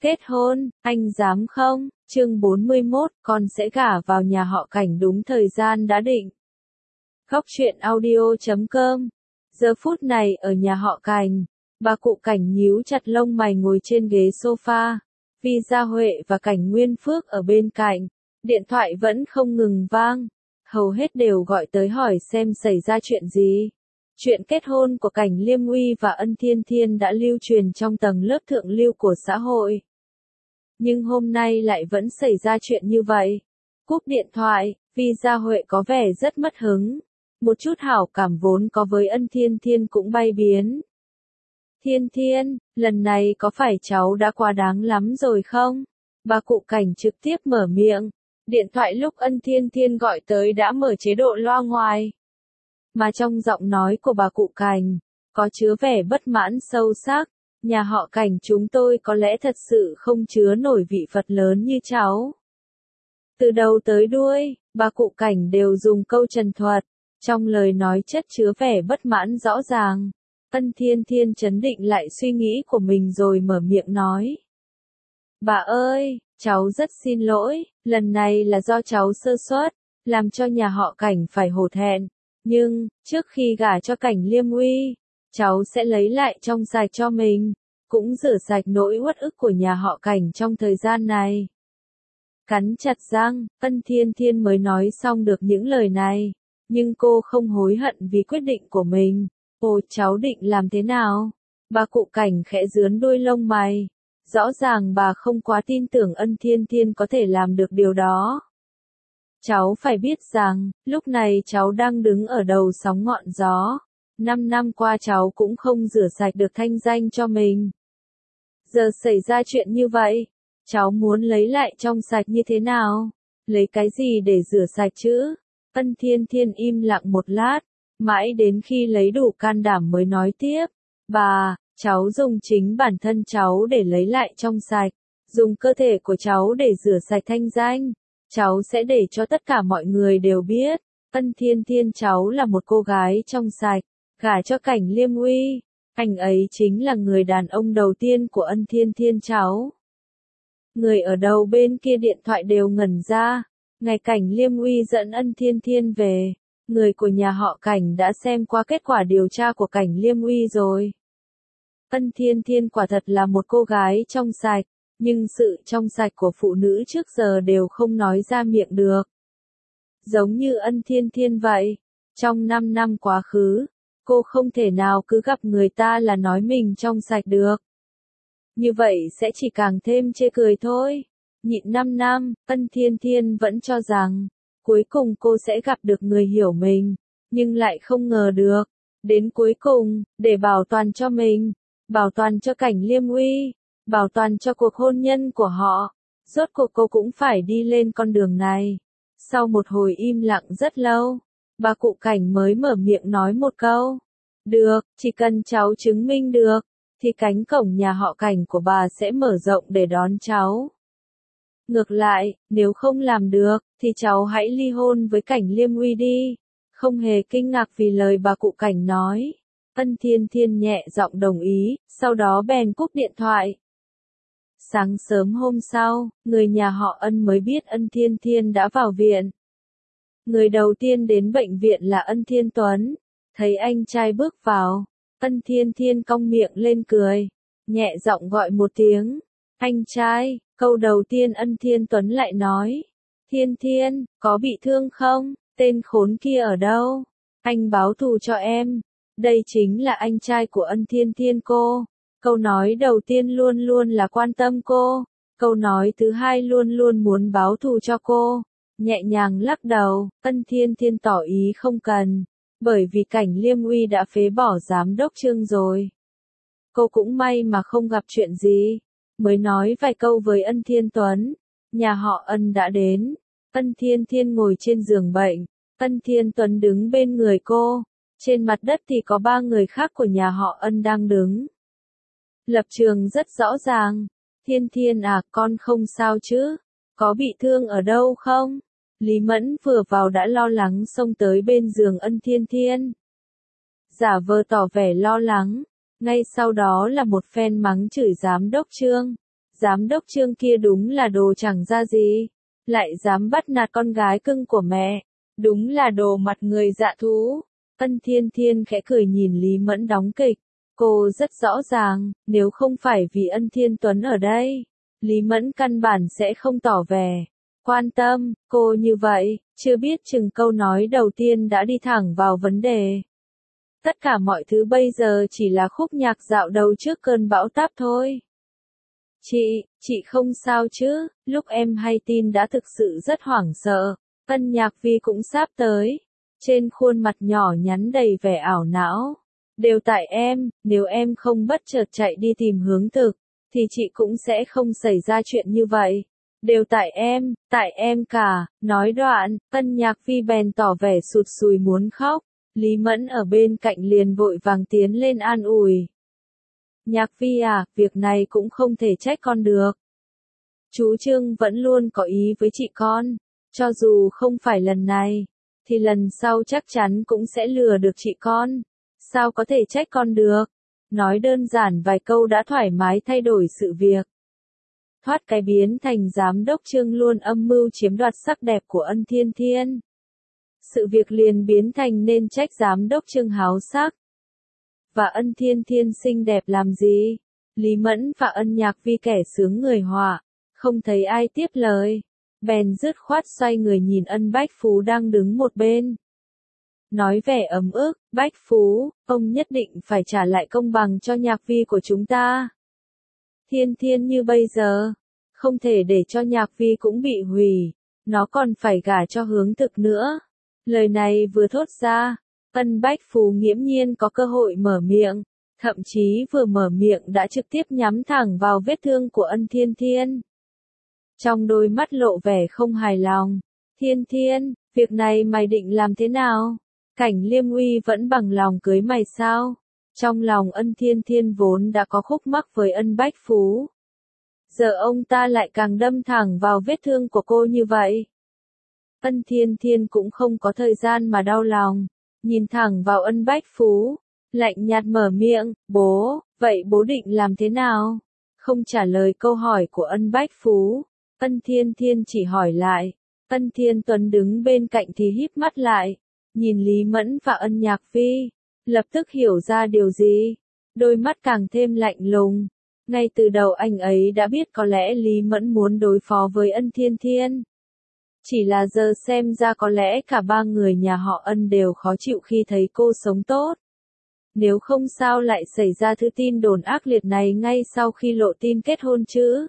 Kết hôn, anh dám không? Chương 41, con sẽ gả vào nhà họ Cảnh đúng thời gian đã định. Góc truyện audio.com. Giờ phút này ở nhà họ Cảnh, bà cụ Cảnh nhíu chặt lông mày ngồi trên ghế sofa. Vi Gia Huệ và Cảnh Nguyên Phước ở bên cạnh, điện thoại vẫn không ngừng vang. Hầu hết đều gọi tới hỏi xem xảy ra chuyện gì. Chuyện kết hôn của Cảnh Liêm Uy và Ân Thiên Thiên đã lưu truyền trong tầng lớp thượng lưu của xã hội. Nhưng hôm nay lại vẫn xảy ra chuyện như vậy. Cúp điện thoại, Vi Gia Huệ có vẻ rất mất hứng. Một chút hảo cảm vốn có với Ân Thiên Thiên cũng bay biến. Thiên Thiên, lần này có phải cháu đã quá đáng lắm rồi không? Bà cụ Cảnh trực tiếp mở miệng. Điện thoại lúc Ân Thiên Thiên gọi tới đã mở chế độ loa ngoài. Mà trong giọng nói của bà cụ Cảnh, có chứa vẻ bất mãn sâu sắc. Nhà họ Cảnh chúng tôi có lẽ thật sự không chứa nổi vị Phật lớn như cháu. Từ đầu tới đuôi, bà cụ Cảnh đều dùng câu trần thuật. Trong lời nói chất chứa vẻ bất mãn rõ ràng. Ân Thiên Thiên trấn định lại suy nghĩ của mình rồi mở miệng nói. Bà ơi, cháu rất xin lỗi, lần này là do cháu sơ suất, làm cho nhà họ Cảnh phải hổ thẹn. Nhưng, trước khi gả cho Cảnh Liêm Uy, cháu sẽ lấy lại trong sạch cho mình, cũng rửa sạch nỗi uất ức của nhà họ Cảnh trong thời gian này. Cắn chặt răng, Ân Thiên Thiên mới nói xong được những lời này, nhưng cô không hối hận vì quyết định của mình. Ồ, cháu định làm thế nào? Bà cụ Cảnh khẽ rướn đuôi lông mày. Rõ ràng bà không quá tin tưởng Ân Thiên Thiên có thể làm được điều đó. Cháu phải biết rằng, lúc này cháu đang đứng ở đầu sóng ngọn gió. 5 năm qua cháu cũng không rửa sạch được thanh danh cho mình. Giờ xảy ra chuyện như vậy, cháu muốn lấy lại trong sạch như thế nào? Lấy cái gì để rửa sạch chứ? Ân Thiên Thiên im lặng một lát, mãi đến khi lấy đủ can đảm mới nói tiếp. Bà, cháu dùng chính bản thân cháu để lấy lại trong sạch, dùng cơ thể của cháu để rửa sạch thanh danh. Cháu sẽ để cho tất cả mọi người đều biết, Ân Thiên Thiên cháu là một cô gái trong sạch, gả cho Cảnh Liêm Uy. Anh ấy chính là người đàn ông đầu tiên của Ân Thiên Thiên cháu. Người ở đầu bên kia điện thoại đều ngẩn ra. Ngày Cảnh Liêm Uy dẫn Ân Thiên Thiên về, người của nhà họ Cảnh đã xem qua kết quả điều tra của Cảnh Liêm Uy rồi. Ân Thiên Thiên quả thật là một cô gái trong sạch, nhưng sự trong sạch của phụ nữ trước giờ đều không nói ra miệng được. Giống như Ân Thiên Thiên vậy, trong 5 năm quá khứ, cô không thể nào cứ gặp người ta là nói mình trong sạch được. Như vậy sẽ chỉ càng thêm chê cười thôi. Nhịn 5 năm, Ân Thiên Thiên vẫn cho rằng, cuối cùng cô sẽ gặp được người hiểu mình, nhưng lại không ngờ được. Đến cuối cùng, để bảo toàn cho mình, bảo toàn cho Cảnh Liêm Uy, bảo toàn cho cuộc hôn nhân của họ, rốt cuộc cô cũng phải đi lên con đường này. Sau một hồi im lặng rất lâu, bà cụ Cảnh mới mở miệng nói một câu. Được, chỉ cần cháu chứng minh được, thì cánh cổng nhà họ Cảnh của bà sẽ mở rộng để đón cháu. Ngược lại, nếu không làm được, thì cháu hãy ly hôn với Cảnh Liêm Uy đi. Không hề kinh ngạc vì lời bà cụ Cảnh nói. Ân Thiên Thiên nhẹ giọng đồng ý, sau đó bèn cúp điện thoại. Sáng sớm hôm sau, người nhà họ Ân mới biết Ân Thiên Thiên đã vào viện. Người đầu tiên đến bệnh viện là Ân Thiên Tuấn. Thấy anh trai bước vào, Ân Thiên Thiên cong miệng lên cười, nhẹ giọng gọi một tiếng. Anh trai, câu đầu tiên Ân Thiên Tuấn lại nói. Thiên Thiên, có bị thương không? Tên khốn kia ở đâu? Anh báo thù cho em. Đây chính là anh trai của Ân Thiên Thiên cô. Câu nói đầu tiên luôn luôn là quan tâm cô. Câu nói thứ hai luôn luôn muốn báo thù cho cô. Nhẹ nhàng lắc đầu, Ân Thiên Thiên tỏ ý không cần. Bởi vì Cảnh Liêm Uy đã phế bỏ giám đốc Trương rồi. Cô cũng may mà không gặp chuyện gì. Mới nói vài câu với Ân Thiên Tuấn. Nhà họ Ân đã đến. Ân Thiên Thiên ngồi trên giường bệnh. Ân Thiên Tuấn đứng bên người cô. Trên mặt đất thì có 3 người khác của nhà họ Ân đang đứng. Lập trường rất rõ ràng. Thiên Thiên à, con không sao chứ? Có bị thương ở đâu không? Lý Mẫn vừa vào đã lo lắng xông tới bên giường Ân Thiên Thiên. Giả vờ tỏ vẻ lo lắng. Ngay sau đó là một phen mắng chửi giám đốc Trương. Giám đốc Trương kia đúng là đồ chẳng ra gì, lại dám bắt nạt con gái cưng của mẹ, đúng là đồ mặt người dạ thú. Ân Thiên Thiên khẽ cười nhìn Lý Mẫn đóng kịch, cô rất rõ ràng, nếu không phải vì Ân Thiên Tuấn ở đây, Lý Mẫn căn bản sẽ không tỏ vẻ quan tâm, cô như vậy, chưa biết chừng câu nói đầu tiên đã đi thẳng vào vấn đề. Tất cả mọi thứ bây giờ chỉ là khúc nhạc dạo đầu trước cơn bão táp thôi. Chị không sao chứ, lúc em hay tin đã thực sự rất hoảng sợ. Ân Nhạc Vi cũng sắp tới. Trên khuôn mặt nhỏ nhắn đầy vẻ ảo não. Đều tại em, nếu em không bất chợt chạy đi tìm hướng thực, thì chị cũng sẽ không xảy ra chuyện như vậy. Đều tại em cả, nói đoạn, Ân Nhạc Vi bèn tỏ vẻ sụt sùi muốn khóc. Lý Mẫn ở bên cạnh liền vội vàng tiến lên an ủi. Nhạc Vi à, việc này cũng không thể trách con được. Chú Trương vẫn luôn có ý với chị con, cho dù không phải lần này, thì lần sau chắc chắn cũng sẽ lừa được chị con. Sao có thể trách con được? Nói đơn giản vài câu đã thoải mái thay đổi sự việc. Thoát cái biến thành giám đốc Trương luôn âm mưu chiếm đoạt sắc đẹp của Ân Thiên Thiên. Sự việc liền biến thành nên trách giám đốc Trương háo sắc. Và Ân Thiên Thiên xinh đẹp làm gì? Lý Mẫn và Ân Nhạc Vi kẻ sướng người họa, không thấy ai tiếp lời, bèn dứt khoát xoay người nhìn Ân Bách Phú đang đứng một bên. Nói vẻ ấm ức, Bách Phú, ông nhất định phải trả lại công bằng cho Nhạc Vi của chúng ta. Thiên Thiên như bây giờ, không thể để cho Nhạc Vi cũng bị hủy, nó còn phải gả cho hướng thực nữa. Lời này vừa thốt ra, Ân Bách Phú nghiễm nhiên có cơ hội mở miệng, thậm chí vừa mở miệng đã trực tiếp nhắm thẳng vào vết thương của Ân Thiên Thiên. Trong đôi mắt lộ vẻ không hài lòng, Thiên Thiên, việc này mày định làm thế nào? Cảnh Liêm Uy vẫn bằng lòng cưới mày sao? Trong lòng Ân Thiên Thiên vốn đã có khúc mắc với Ân Bách Phú. Giờ ông ta lại càng đâm thẳng vào vết thương của cô như vậy. Ân Thiên Thiên cũng không có thời gian mà đau lòng, nhìn thẳng vào Ân Bách Phú, lạnh nhạt mở miệng, bố, vậy bố định làm thế nào? Không trả lời câu hỏi của Ân Bách Phú, Ân Thiên Thiên chỉ hỏi lại. Ân Thiên Tuấn đứng bên cạnh thì híp mắt lại, nhìn Lý Mẫn và Ân Nhạc Vi, lập tức hiểu ra điều gì, đôi mắt càng thêm lạnh lùng. Ngay từ đầu anh ấy đã biết có lẽ Lý Mẫn muốn đối phó với Ân Thiên Thiên. Chỉ là giờ xem ra có lẽ cả ba người nhà họ Ân đều khó chịu khi thấy cô sống tốt. Nếu không sao lại xảy ra thứ tin đồn ác liệt này ngay sau khi lộ tin kết hôn chứ?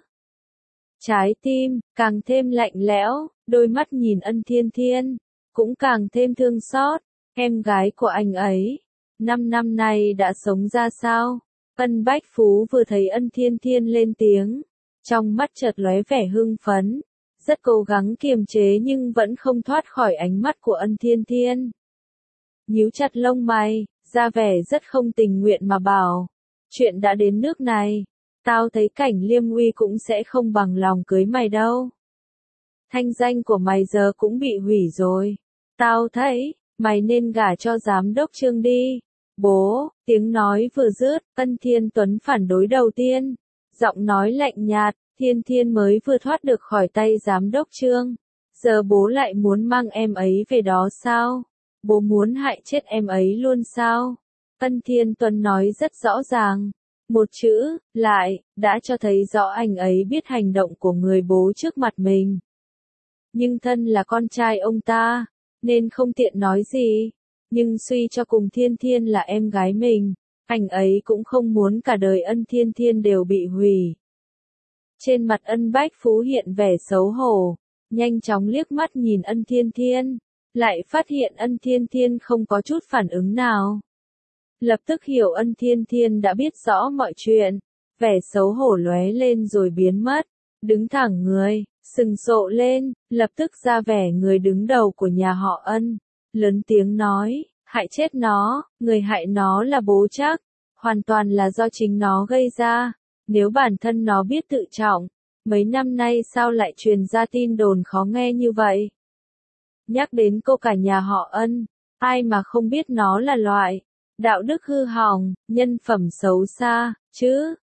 Trái tim, càng thêm lạnh lẽo, đôi mắt nhìn Ân Thiên Thiên, cũng càng thêm thương xót. Em gái của anh ấy, 5 năm nay đã sống ra sao? Ân Bách Phú vừa thấy Ân Thiên Thiên lên tiếng, trong mắt chợt lóe vẻ hưng phấn, rất cố gắng kiềm chế nhưng vẫn không thoát khỏi ánh mắt của Ân Thiên Thiên. Nhíu chặt lông mày, ra vẻ rất không tình nguyện mà bảo, chuyện đã đến nước này, tao thấy Cảnh Liêm Uy cũng sẽ không bằng lòng cưới mày đâu. Thanh danh của mày giờ cũng bị hủy rồi. Tao thấy, mày nên gả cho giám đốc Trương đi. Bố, tiếng nói vừa dứt, Ân Thiên Tuấn phản đối đầu tiên. Giọng nói lạnh nhạt, Thiên Thiên mới vừa thoát được khỏi tay giám đốc Trương. Giờ bố lại muốn mang em ấy về đó sao? Bố muốn hại chết em ấy luôn sao? Ân Thiên Tuấn nói rất rõ ràng. Một chữ, lại, đã cho thấy rõ anh ấy biết hành động của người bố trước mặt mình. Nhưng thân là con trai ông ta, nên không tiện nói gì. Nhưng suy cho cùng Thiên Thiên là em gái mình, anh ấy cũng không muốn cả đời Ân Thiên Thiên đều bị hủy. Trên mặt Ân Bách Phú hiện vẻ xấu hổ, nhanh chóng liếc mắt nhìn Ân Thiên Thiên, lại phát hiện Ân Thiên Thiên không có chút phản ứng nào. Lập tức hiểu Ân Thiên Thiên đã biết rõ mọi chuyện, vẻ xấu hổ lóe lên rồi biến mất, đứng thẳng người, sừng sộ lên, lập tức ra vẻ người đứng đầu của nhà họ Ân, lớn tiếng nói, hại chết nó, người hại nó là bố chắc, hoàn toàn là do chính nó gây ra, nếu bản thân nó biết tự trọng, mấy năm nay sao lại truyền ra tin đồn khó nghe như vậy. Nhắc đến cô cả nhà họ Ân, ai mà không biết nó là loại đạo đức hư hỏng, nhân phẩm xấu xa, chứ,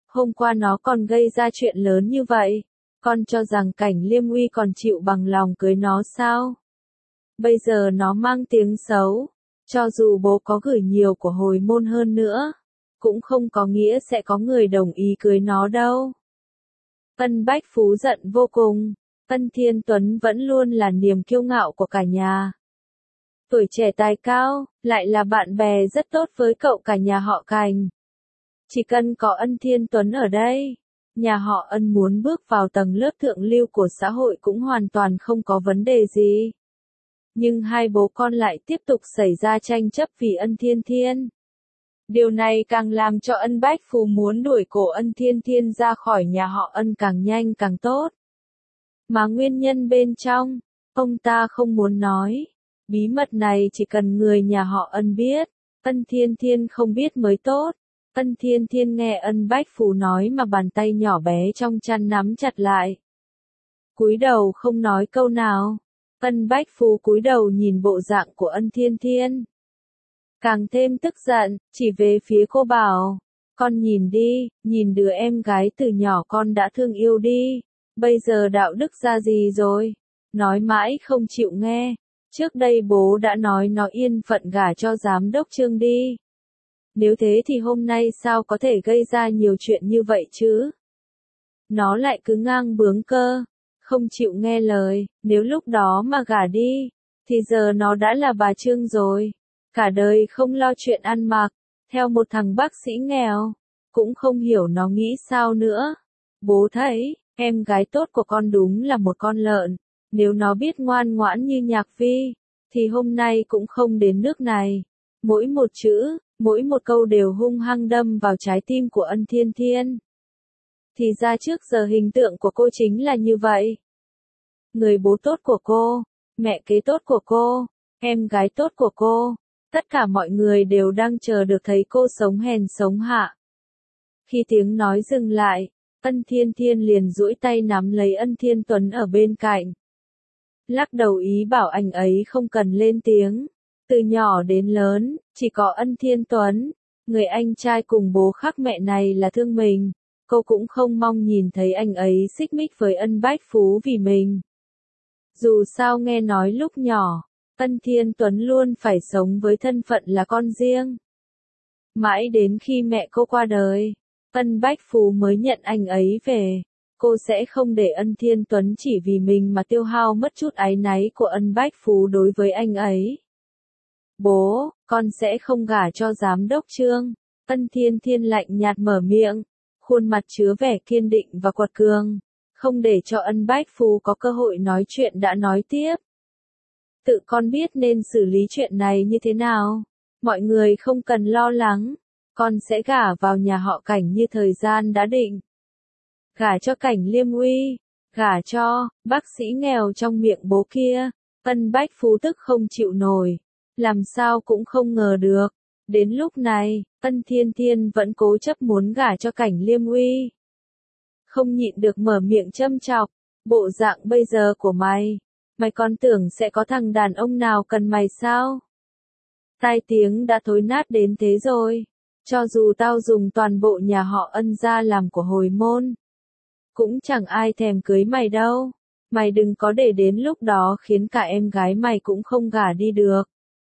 Hôm qua nó còn gây ra chuyện lớn như vậy. Con cho rằng Cảnh Liêm Uy còn chịu bằng lòng cưới nó sao? Bây giờ nó mang tiếng xấu. Cho dù bố có gửi nhiều của hồi môn hơn nữa, cũng không có nghĩa sẽ có người đồng ý cưới nó đâu. Ân Bách Phú giận vô cùng. Ân Thiên Tuấn vẫn luôn là niềm kiêu ngạo của cả nhà. Tuổi trẻ tài cao, lại là bạn bè rất tốt với cậu cả nhà họ Cảnh. Chỉ cần có Ân Thiên Tuấn ở đây, nhà họ Ân muốn bước vào tầng lớp thượng lưu của xã hội cũng hoàn toàn không có vấn đề gì. Nhưng hai bố con lại tiếp tục xảy ra tranh chấp vì Ân Thiên Thiên. Điều này càng làm cho Ân Bách Phú muốn đuổi cổ Ân Thiên Thiên ra khỏi nhà họ Ân càng nhanh càng tốt. Mà nguyên nhân bên trong, ông ta không muốn nói. Bí mật này chỉ cần người nhà họ Ân biết, Ân Thiên Thiên không biết mới tốt. Ân Thiên Thiên nghe Ân Bách Phú nói mà bàn tay nhỏ bé trong chăn nắm chặt lại. Cúi đầu không nói câu nào. Ân Bách Phú cúi đầu nhìn bộ dạng của Ân Thiên Thiên. Càng thêm tức giận, chỉ về phía cô bảo. Con nhìn đi, nhìn đứa em gái từ nhỏ con đã thương yêu đi. Bây giờ đạo đức ra gì rồi? Nói mãi không chịu nghe. Trước đây bố đã nói nó yên phận gả cho giám đốc Trương đi. Nếu thế thì hôm nay sao có thể gây ra nhiều chuyện như vậy chứ? Nó lại cứ ngang bướng cơ, không chịu nghe lời, nếu lúc đó mà gả đi, thì giờ nó đã là bà Trương rồi. Cả đời không lo chuyện ăn mặc, theo một thằng bác sĩ nghèo, cũng không hiểu nó nghĩ sao nữa. Bố thấy, em gái tốt của con đúng là một con lợn, nếu nó biết ngoan ngoãn như Nhạc Vi, thì hôm nay cũng không đến nước này. Mỗi một chữ, mỗi một câu đều hung hăng đâm vào trái tim của Ân Thiên Thiên. Thì ra trước giờ hình tượng của cô chính là như vậy. Người bố tốt của cô, mẹ kế tốt của cô, em gái tốt của cô, tất cả mọi người đều đang chờ được thấy cô sống hèn sống hạ. Khi tiếng nói dừng lại, Ân Thiên Thiên liền duỗi tay nắm lấy Ân Thiên Tuấn ở bên cạnh. Lắc đầu ý bảo anh ấy không cần lên tiếng. Từ nhỏ đến lớn, chỉ có Ân Thiên Tuấn, người anh trai cùng bố khác mẹ này là thương mình. Cô cũng không mong nhìn thấy anh ấy xích mích với Ân Bách Phú vì mình. Dù sao nghe nói lúc nhỏ, Ân Thiên Tuấn luôn phải sống với thân phận là con riêng. Mãi đến khi mẹ cô qua đời, Ân Bách Phú mới nhận anh ấy về. Cô sẽ không để Ân Thiên Tuấn chỉ vì mình mà tiêu hao mất chút áy náy của Ân Bách Phú đối với anh ấy. Bố, con sẽ không gả cho giám đốc Trương. Ân Thiên Thiên lạnh nhạt mở miệng, khuôn mặt chứa vẻ kiên định và quật cường, không để cho Ân Bách Phú có cơ hội nói chuyện đã nói tiếp. Tự con biết nên xử lý chuyện này như thế nào. Mọi người không cần lo lắng, con sẽ gả vào nhà họ Cảnh như thời gian đã định. Gả cho Cảnh Liêm Uy, gả cho bác sĩ nghèo trong miệng bố kia. Ân Bách Phú tức không chịu nổi, làm sao cũng không ngờ được. Đến lúc này, Ân Thiên Thiên vẫn cố chấp muốn gả cho Cảnh Liêm Uy. Không nhịn được mở miệng châm chọc, bộ dạng bây giờ của mày còn tưởng sẽ có thằng đàn ông nào cần mày sao? Tai tiếng đã thối nát đến thế rồi, cho dù tao dùng toàn bộ nhà họ Ân ra làm của hồi môn, cũng chẳng ai thèm cưới mày đâu. Mày đừng có để đến lúc đó khiến cả em gái mày cũng không gả đi được.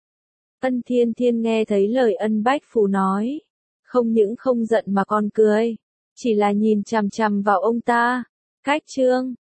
Ân Thiên Thiên nghe thấy lời Ân Bách Phú nói, không những không giận mà còn cười, chỉ là nhìn chằm chằm vào ông ta. Cách Trương,